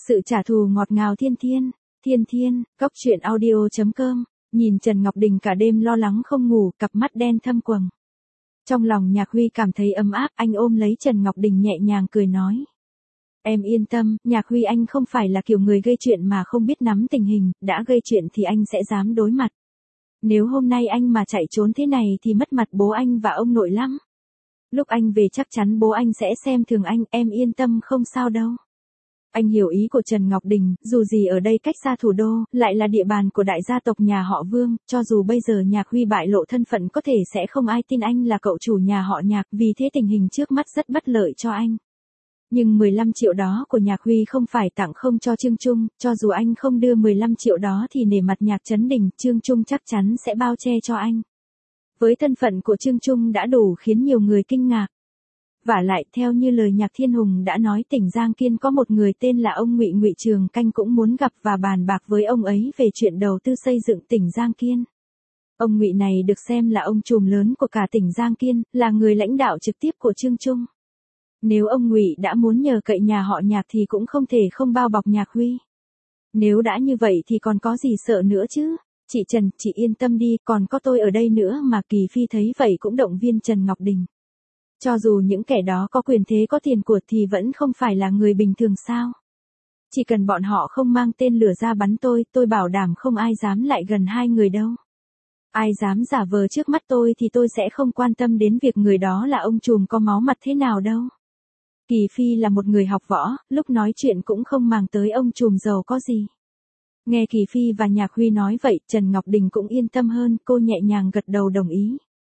Sự trả thù ngọt ngào thiên thiên, thiên thiên, góc truyện audio.com, nhìn Trần Ngọc Đình cả đêm lo lắng không ngủ, cặp mắt đen thâm quầng. Trong lòng Nhạc Huy cảm thấy ấm áp, anh ôm lấy Trần Ngọc Đình nhẹ nhàng cười nói. Em yên tâm, Nhạc Huy anh không phải là kiểu người gây chuyện mà không biết nắm tình hình, đã gây chuyện thì anh sẽ dám đối mặt. Nếu hôm nay anh mà chạy trốn thế này thì mất mặt bố anh và ông nội lắm. Lúc anh về chắc chắn bố anh sẽ xem thường anh, em yên tâm không sao đâu. Anh hiểu ý của Trần Ngọc Đình, dù gì ở đây cách xa thủ đô, lại là địa bàn của đại gia tộc nhà họ Vương, cho dù bây giờ Nhạc Huy bại lộ thân phận có thể sẽ không ai tin anh là cậu chủ nhà họ Nhạc, vì thế tình hình trước mắt rất bất lợi cho anh. Nhưng 15 triệu đó của Nhạc Huy không phải tặng không cho Trương Trung, cho dù anh không đưa 15 triệu đó thì nể mặt Nhạc Trấn Đình, Trương Trung chắc chắn sẽ bao che cho anh. Với thân phận của Trương Trung đã đủ khiến nhiều người kinh ngạc. Vả lại, theo như lời Nhạc Thiên Hùng đã nói, tỉnh Giang Kiên có một người tên là ông Ngụy Ngụy Trường Canh cũng muốn gặp và bàn bạc với ông ấy về chuyện đầu tư xây dựng tỉnh Giang Kiên. Ông Ngụy này được xem là ông trùm lớn của cả tỉnh Giang Kiên, là người lãnh đạo trực tiếp của Trương Trung. Nếu ông Ngụy đã muốn nhờ cậy nhà họ Nhạc thì cũng không thể không bao bọc Nhạc Huy. Nếu đã như vậy thì còn có gì sợ nữa chứ? Chị Trần, chị yên tâm đi, còn có tôi ở đây nữa mà. Kỳ Phi thấy vậy cũng động viên Trần Ngọc Đình. Cho dù những kẻ đó có quyền thế có tiền của thì vẫn không phải là người bình thường sao? Chỉ cần bọn họ không mang tên lửa ra bắn tôi bảo đảm không ai dám lại gần hai người đâu. Ai dám giả vờ trước mắt tôi thì tôi sẽ không quan tâm đến việc người đó là ông trùm có máu mặt thế nào đâu. Kỳ Phi là một người học võ, lúc nói chuyện cũng không màng tới ông trùm giàu có gì. Nghe Kỳ Phi và Nhạc Huy nói vậy, Trần Ngọc Đình cũng yên tâm hơn, cô nhẹ nhàng gật đầu đồng ý.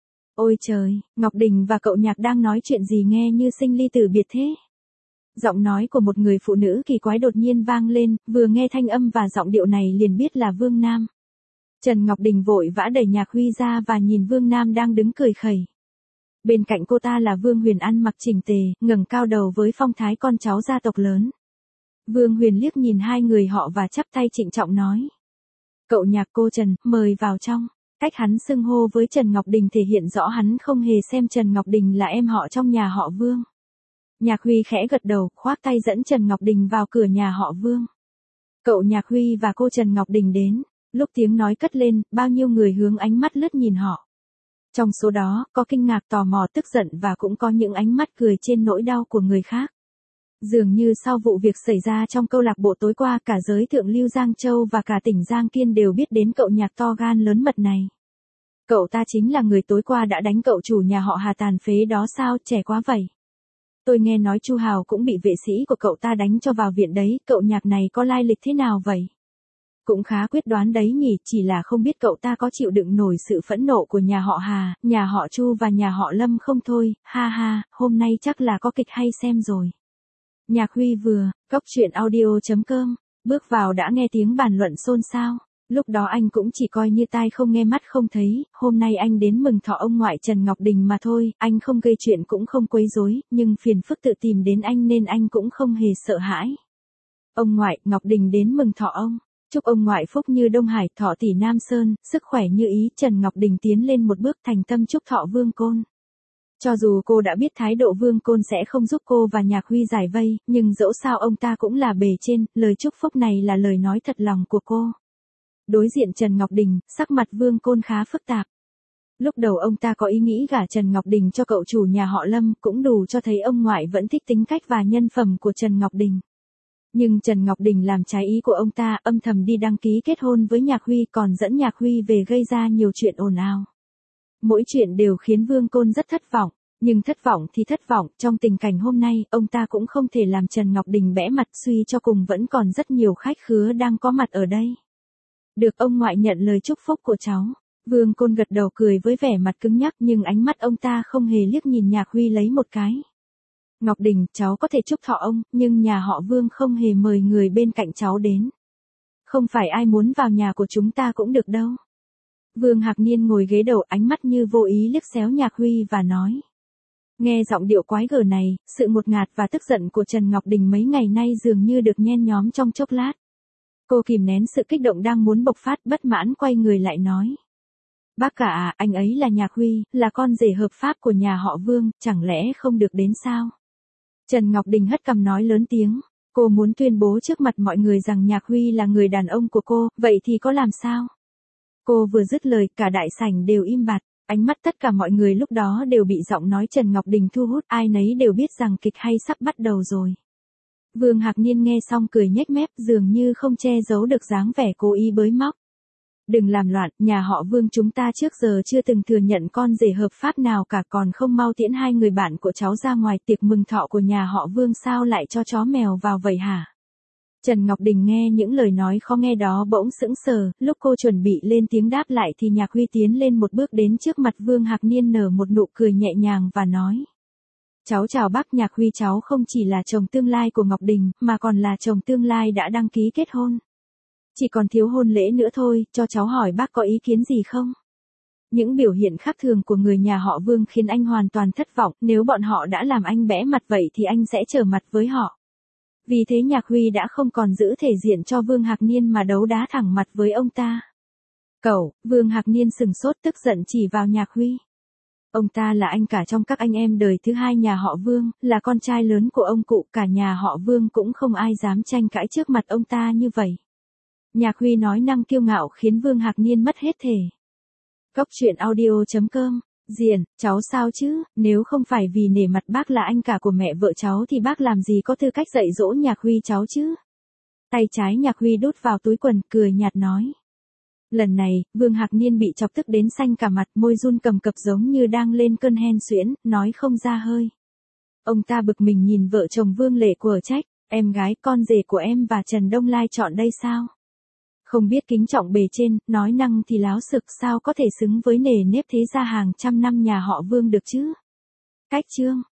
Ôi trời, Ngọc Đình và cậu Nhạc đang nói chuyện gì nghe như sinh ly tử biệt thế? Giọng nói của một người phụ nữ kỳ quái đột nhiên vang lên, vừa nghe thanh âm và giọng điệu này liền biết là Vương Nam. Trần Ngọc Đình vội vã đẩy Nhạc Huy ra và nhìn Vương Nam đang đứng cười khẩy. Bên cạnh cô ta là Vương Huyền ăn mặc chỉnh tề, ngẩng cao đầu với phong thái con cháu gia tộc lớn. Vương Huyền liếc nhìn hai người họ và chắp tay trịnh trọng nói. Cậu Nhạc, cô Trần, mời vào trong. Cách hắn xưng hô với Trần Ngọc Đình thể hiện rõ hắn không hề xem Trần Ngọc Đình là em họ trong nhà họ Vương. Nhạc Huy khẽ gật đầu, khoác tay dẫn Trần Ngọc Đình vào cửa nhà họ Vương. Cậu Nhạc Huy và cô Trần Ngọc Đình đến, lúc tiếng nói cất lên, bao nhiêu người hướng ánh mắt lướt nhìn họ. Trong số đó, có kinh ngạc, tò mò, tức giận và cũng có những ánh mắt cười trên nỗi đau của người khác. Dường như sau vụ việc xảy ra trong câu lạc bộ tối qua, cả giới thượng lưu Giang Châu và cả tỉnh Giang Kiên đều biết đến cậu Nhạc to gan lớn mật này. Cậu ta chính là người tối qua đã đánh cậu chủ nhà họ Hà tàn phế đó sao, trẻ quá vậy. Tôi nghe nói Chu Hào cũng bị vệ sĩ của cậu ta đánh cho vào viện đấy, cậu Nhạc này có lai lịch thế nào vậy? Cũng khá quyết đoán đấy nhỉ, chỉ là không biết cậu ta có chịu đựng nổi sự phẫn nộ của nhà họ Hà, nhà họ Chu và nhà họ Lâm không thôi, ha ha, hôm nay chắc là có kịch hay xem rồi. Nhạc Huy vừa, góc truyện audio.com, bước vào đã nghe tiếng bàn luận xôn xao. Lúc đó anh cũng chỉ coi như tai không nghe mắt không thấy, hôm nay anh đến mừng thọ ông ngoại Trần Ngọc Đình mà thôi, anh không gây chuyện cũng không quấy rối, nhưng phiền phức tự tìm đến anh nên anh cũng không hề sợ hãi. Ông ngoại, Ngọc Đình đến mừng thọ ông. Chúc ông ngoại phúc như Đông Hải, thọ tỷ Nam Sơn, sức khỏe như ý. Trần Ngọc Đình tiến lên một bước thành tâm chúc thọ Vương Côn. Cho dù cô đã biết thái độ Vương Côn sẽ không giúp cô và Nhạc Huy giải vây, nhưng dẫu sao ông ta cũng là bề trên, lời chúc phúc này là lời nói thật lòng của cô. Đối diện Trần Ngọc Đình, sắc mặt Vương Côn khá phức tạp. Lúc đầu ông ta có ý nghĩ gả Trần Ngọc Đình cho cậu chủ nhà họ Lâm, cũng đủ cho thấy ông ngoại vẫn thích tính cách và nhân phẩm của Trần Ngọc Đình. Nhưng Trần Ngọc Đình làm trái ý của ông ta, âm thầm đi đăng ký kết hôn với Nhạc Huy, còn dẫn Nhạc Huy về gây ra nhiều chuyện ồn ào. Mỗi chuyện đều khiến Vương Côn rất thất vọng, nhưng thất vọng thì thất vọng, trong tình cảnh hôm nay, ông ta cũng không thể làm Trần Ngọc Đình bẽ mặt, suy cho cùng vẫn còn rất nhiều khách khứa đang có mặt ở đây. Được ông ngoại nhận lời chúc phúc của cháu. Vương Côn gật đầu cười với vẻ mặt cứng nhắc, nhưng ánh mắt ông ta không hề liếc nhìn Nhạc Huy lấy một cái. Ngọc Đình, cháu có thể chúc thọ ông, nhưng nhà họ Vương không hề mời người bên cạnh cháu đến. Không phải ai muốn vào nhà của chúng ta cũng được đâu. Vương Hạc Niên ngồi ghế đầu, ánh mắt như vô ý liếc xéo Nhạc Huy và nói. Nghe giọng điệu quái gở này, sự ngột ngạt và tức giận của Trần Ngọc Đình mấy ngày nay dường như được nhen nhóm trong chốc lát. Cô kìm nén sự kích động đang muốn bộc phát, bất mãn quay người lại nói. Bác cả à, anh ấy là Nhạc Huy, là con rể hợp pháp của nhà họ Vương, chẳng lẽ không được đến sao? Trần Ngọc Đình hất cằm nói lớn tiếng. Cô muốn tuyên bố trước mặt mọi người rằng Nhạc Huy là người đàn ông của cô, vậy thì có làm sao? Cô vừa dứt lời, cả đại sảnh đều im bặt, ánh mắt tất cả mọi người lúc đó đều bị giọng nói Trần Ngọc Đình thu hút, ai nấy đều biết rằng kịch hay sắp bắt đầu rồi. Vương Hạc Niên nghe xong cười nhếch mép, dường như không che giấu được dáng vẻ cố ý bới móc. Đừng làm loạn, nhà họ Vương chúng ta trước giờ chưa từng thừa nhận con rể hợp pháp nào cả, còn không mau tiễn hai người bạn của cháu ra ngoài, tiệc mừng thọ của nhà họ Vương sao lại cho chó mèo vào vậy hả? Trần Ngọc Đình nghe những lời nói khó nghe đó bỗng sững sờ, lúc cô chuẩn bị lên tiếng đáp lại thì Nhạc Huy tiến lên một bước đến trước mặt Vương Hạc Niên nở một nụ cười nhẹ nhàng và nói. Cháu chào bác. Nhạc Huy cháu không chỉ là chồng tương lai của Ngọc Đình, mà còn là chồng tương lai đã đăng ký kết hôn. Chỉ còn thiếu hôn lễ nữa thôi, cho cháu hỏi bác có ý kiến gì không? Những biểu hiện khác thường của người nhà họ Vương khiến anh hoàn toàn thất vọng, nếu bọn họ đã làm anh bẽ mặt vậy thì anh sẽ trở mặt với họ. Vì thế Nhạc Huy đã không còn giữ thể diện cho Vương Hạc Niên mà đấu đá thẳng mặt với ông ta. Cậu, Vương Hạc Niên sừng sốt tức giận chỉ vào Nhạc Huy. Ông ta là anh cả trong các anh em đời thứ hai nhà họ Vương, là con trai lớn của ông cụ, cả nhà họ Vương cũng không ai dám tranh cãi trước mặt ông ta như vậy. Nhạc Huy nói năng kiêu ngạo khiến Vương Hạc Niên mất hết thể. Cốc truyện audio.com. Diền, cháu sao chứ, nếu không phải vì nể mặt bác là anh cả của mẹ vợ cháu thì bác làm gì có tư cách dạy dỗ Nhạc Huy cháu chứ? Tay trái Nhạc Huy đút vào túi quần, cười nhạt nói. Lần này, Vương Hạc Niên bị chọc tức đến xanh cả mặt, môi run cầm cập giống như đang lên cơn hen suyễn, nói không ra hơi. Ông ta bực mình nhìn vợ chồng Vương Lệ quở trách, em gái con rể của em và Trần Đông Lai chọn đây sao? Không biết kính trọng bề trên, nói năng thì láo xực, sao có thể xứng với nề nếp thế gia hàng trăm năm nhà họ Vương được chứ? Cách chương.